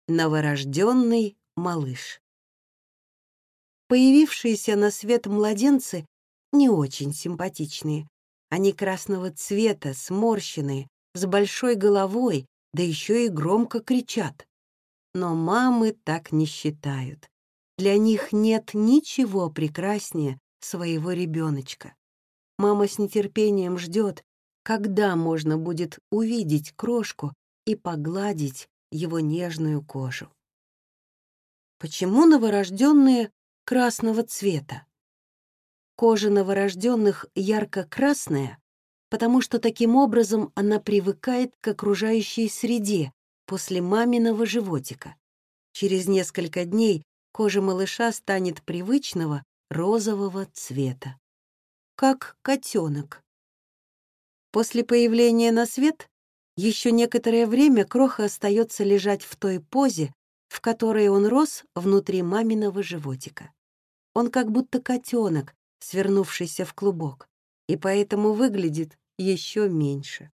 Новорожденный малыш. Появившиеся на свет младенцы не очень симпатичные. Они красного цвета, сморщенные, с большой головой, да еще и громко кричат. Но мамы так не считают. Для них нет ничего прекраснее своего ребеночка. Мама с нетерпением ждет, когда можно будет увидеть крошку и погладить его нежную кожу. Почему новорожденные красного цвета? Кожа новорожденных ярко-красная, потому что таким образом она привыкает к окружающей среде после маминого животика. Через несколько дней кожа малыша станет привычного розового цвета, как котенок. После появления на свет еще некоторое время кроха остается лежать в той позе, в которой он рос внутри маминого животика. Он как будто котенок, свернувшийся в клубок, и поэтому выглядит еще меньше.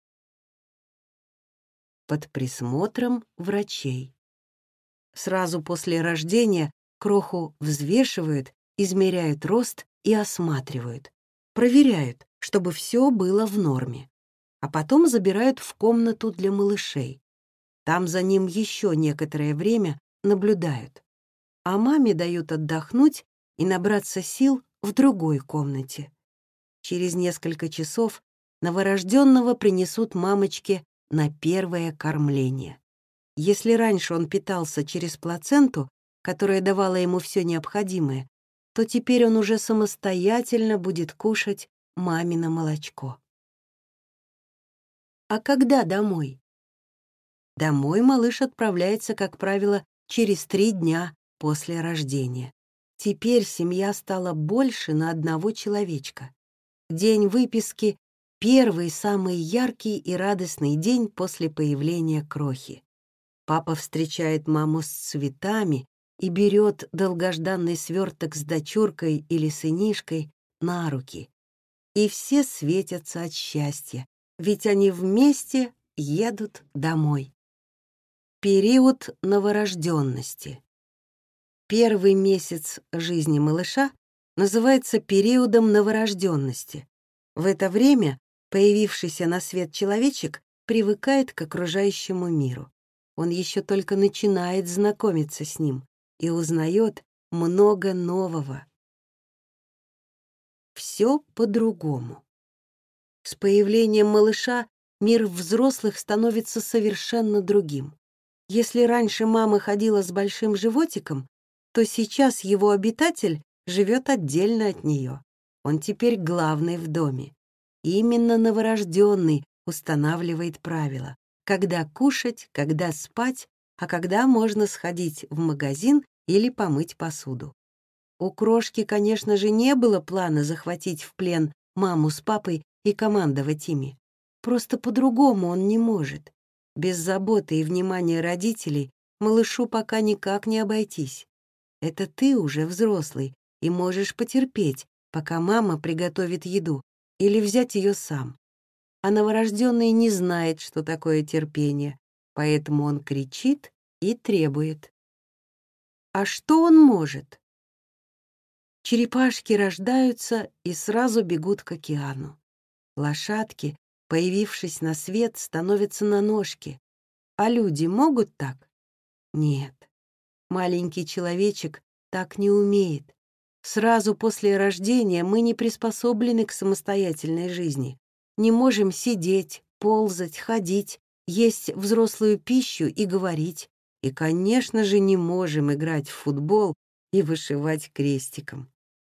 Под присмотром врачей. Сразу после рождения кроху взвешивают, измеряют рост и осматривают. Проверяют, чтобы все было в норме. А потом забирают в комнату для малышей. Там за ним еще некоторое время наблюдают. А маме дают отдохнуть и набраться сил в другой комнате. Через несколько часов новорожденного принесут мамочке на первое кормление. Если раньше он питался через плаценту, которая давала ему все необходимое, то теперь он уже самостоятельно будет кушать мамино молочко. А когда домой? Домой малыш отправляется, как правило, через 3 дня после рождения. Теперь семья стала больше на одного человечка. День выписки — первый, самый яркий и радостный день после появления крохи. Папа встречает маму с цветами и берет долгожданный сверток с дочуркой или сынишкой на руки. И все светятся от счастья, ведь они вместе едут домой. Период новорожденности. Первый месяц жизни малыша называется периодом новорожденности. В это время появившийся на свет человечек привыкает к окружающему миру. Он еще только начинает знакомиться с ним и узнает много нового. Все по-другому. С появлением малыша мир взрослых становится совершенно другим. Если раньше мама ходила с большим животиком, то сейчас его обитатель живет отдельно от нее. Он теперь главный в доме. Именно новорожденный устанавливает правила, когда кушать, когда спать, а когда можно сходить в магазин или помыть посуду. У крошки, конечно же, не было плана захватить в плен маму с папой и командовать ими. Просто по-другому он не может. Без заботы и внимания родителей малышу пока никак не обойтись. Это ты уже взрослый и можешь потерпеть, пока мама приготовит еду, или взять ее сам. А новорожденный не знает, что такое терпение, поэтому он кричит и требует. А что он может? Черепашки рождаются и сразу бегут к океану. Лошадки, появившись на свет, становятся на ножки. А люди могут так? Нет. Маленький человечек так не умеет. Сразу после рождения мы не приспособлены к самостоятельной жизни. Не можем сидеть, ползать, ходить, есть взрослую пищу и говорить. И, конечно же, не можем играть в футбол и вышивать крестиком.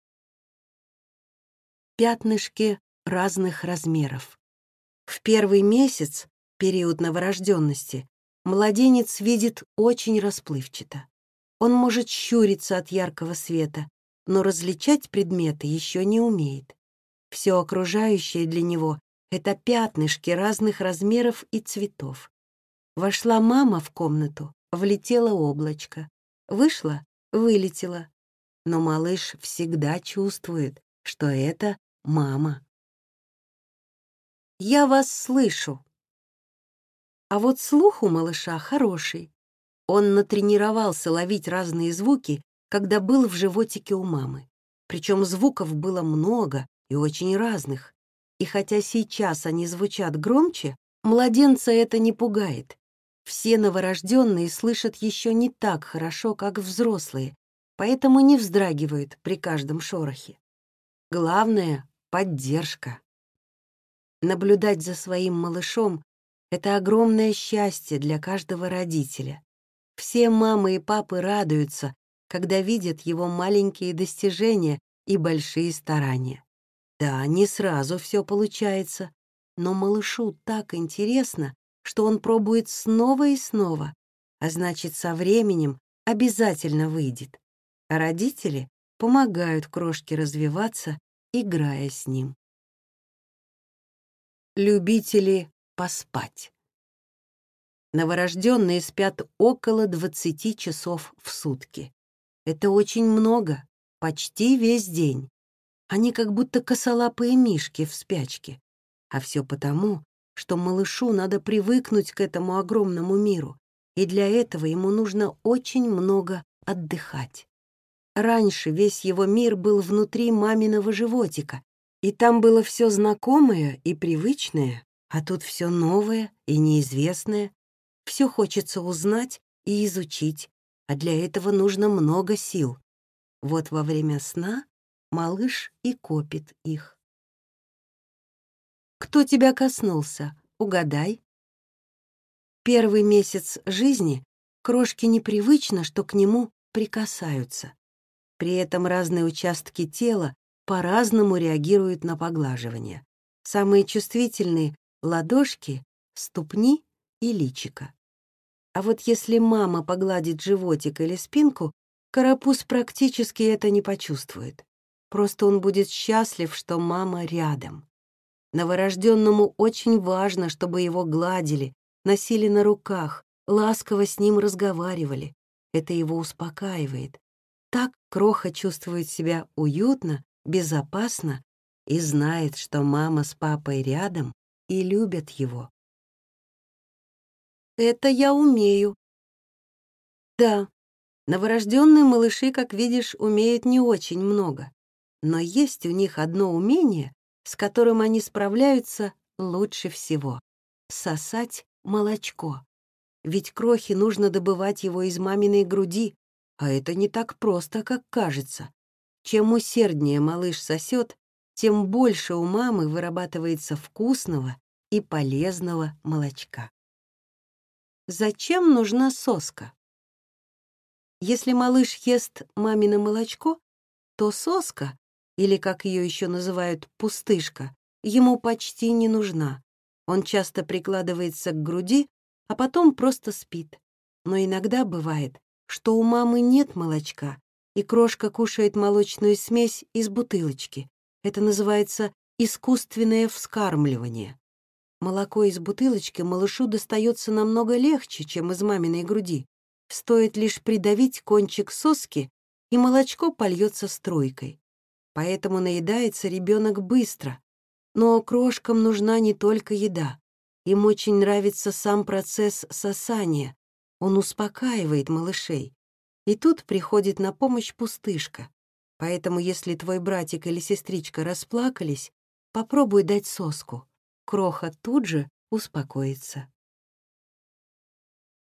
Пятнышки разных размеров. В первый месяц, период новорожденности, младенец видит очень расплывчато. Он может щуриться от яркого света, но различать предметы еще не умеет. Все окружающее для него — это пятнышки разных размеров и цветов. Вошла мама в комнату, влетело облачко. Вышла — вылетело. Но малыш всегда чувствует, что это мама. «Я вас слышу». А вот слух у малыша хороший. Он натренировался ловить разные звуки, когда был в животике у мамы. Причем звуков было много и очень разных. И хотя сейчас они звучат громче, младенца это не пугает. Все новорожденные слышат еще не так хорошо, как взрослые, поэтому не вздрагивают при каждом шорохе. Главное — поддержка. Наблюдать за своим малышом — это огромное счастье для каждого родителя. Все мамы и папы радуются, когда видят его маленькие достижения и большие старания. Да, не сразу все получается, но малышу так интересно, что он пробует снова и снова, а значит, со временем обязательно выйдет. А родители помогают крошке развиваться, играя с ним. Любители поспать. Новорожденные спят около 20 часов в сутки. Это очень много, почти весь день. Они как будто косолапые мишки в спячке. А все потому, что малышу надо привыкнуть к этому огромному миру, и для этого ему нужно очень много отдыхать. Раньше весь его мир был внутри маминого животика, и там было все знакомое и привычное, а тут все новое и неизвестное. Все хочется узнать и изучить, а для этого нужно много сил. Вот во время сна малыш и копит их. Кто тебя коснулся? Угадай. Первый месяц жизни крошке непривычно, что к нему прикасаются. При этом разные участки тела по-разному реагируют на поглаживание. Самые чувствительные — ладошки, ступни и личико. А вот если мама погладит животик или спинку, карапуз практически это не почувствует. Просто он будет счастлив, что мама рядом. Новорожденному очень важно, чтобы его гладили, носили на руках, ласково с ним разговаривали. Это его успокаивает. Так кроха чувствует себя уютно, безопасно и знает, что мама с папой рядом и любят его. Это я умею. Да, новорожденные малыши, как видишь, умеют не очень много. Но есть у них одно умение, с которым они справляются лучше всего — сосать молочко. Ведь крохе нужно добывать его из маминой груди, а это не так просто, как кажется. Чем усерднее малыш сосет, тем больше у мамы вырабатывается вкусного и полезного молочка. Зачем нужна соска? Если малыш ест мамино молочко, то соска, или, как ее еще называют, пустышка, ему почти не нужна. Он часто прикладывается к груди, а потом просто спит. Но иногда бывает, что у мамы нет молочка, и крошка кушает молочную смесь из бутылочки. Это называется искусственное вскармливание. Молоко из бутылочки малышу достается намного легче, чем из маминой груди. Стоит лишь придавить кончик соски, и молочко польется струйкой. Поэтому наедается ребенок быстро. Но крошкам нужна не только еда. Им очень нравится сам процесс сосания. Он успокаивает малышей. И тут приходит на помощь пустышка. Поэтому если твой братик или сестричка расплакались, попробуй дать соску. Кроха тут же успокоится.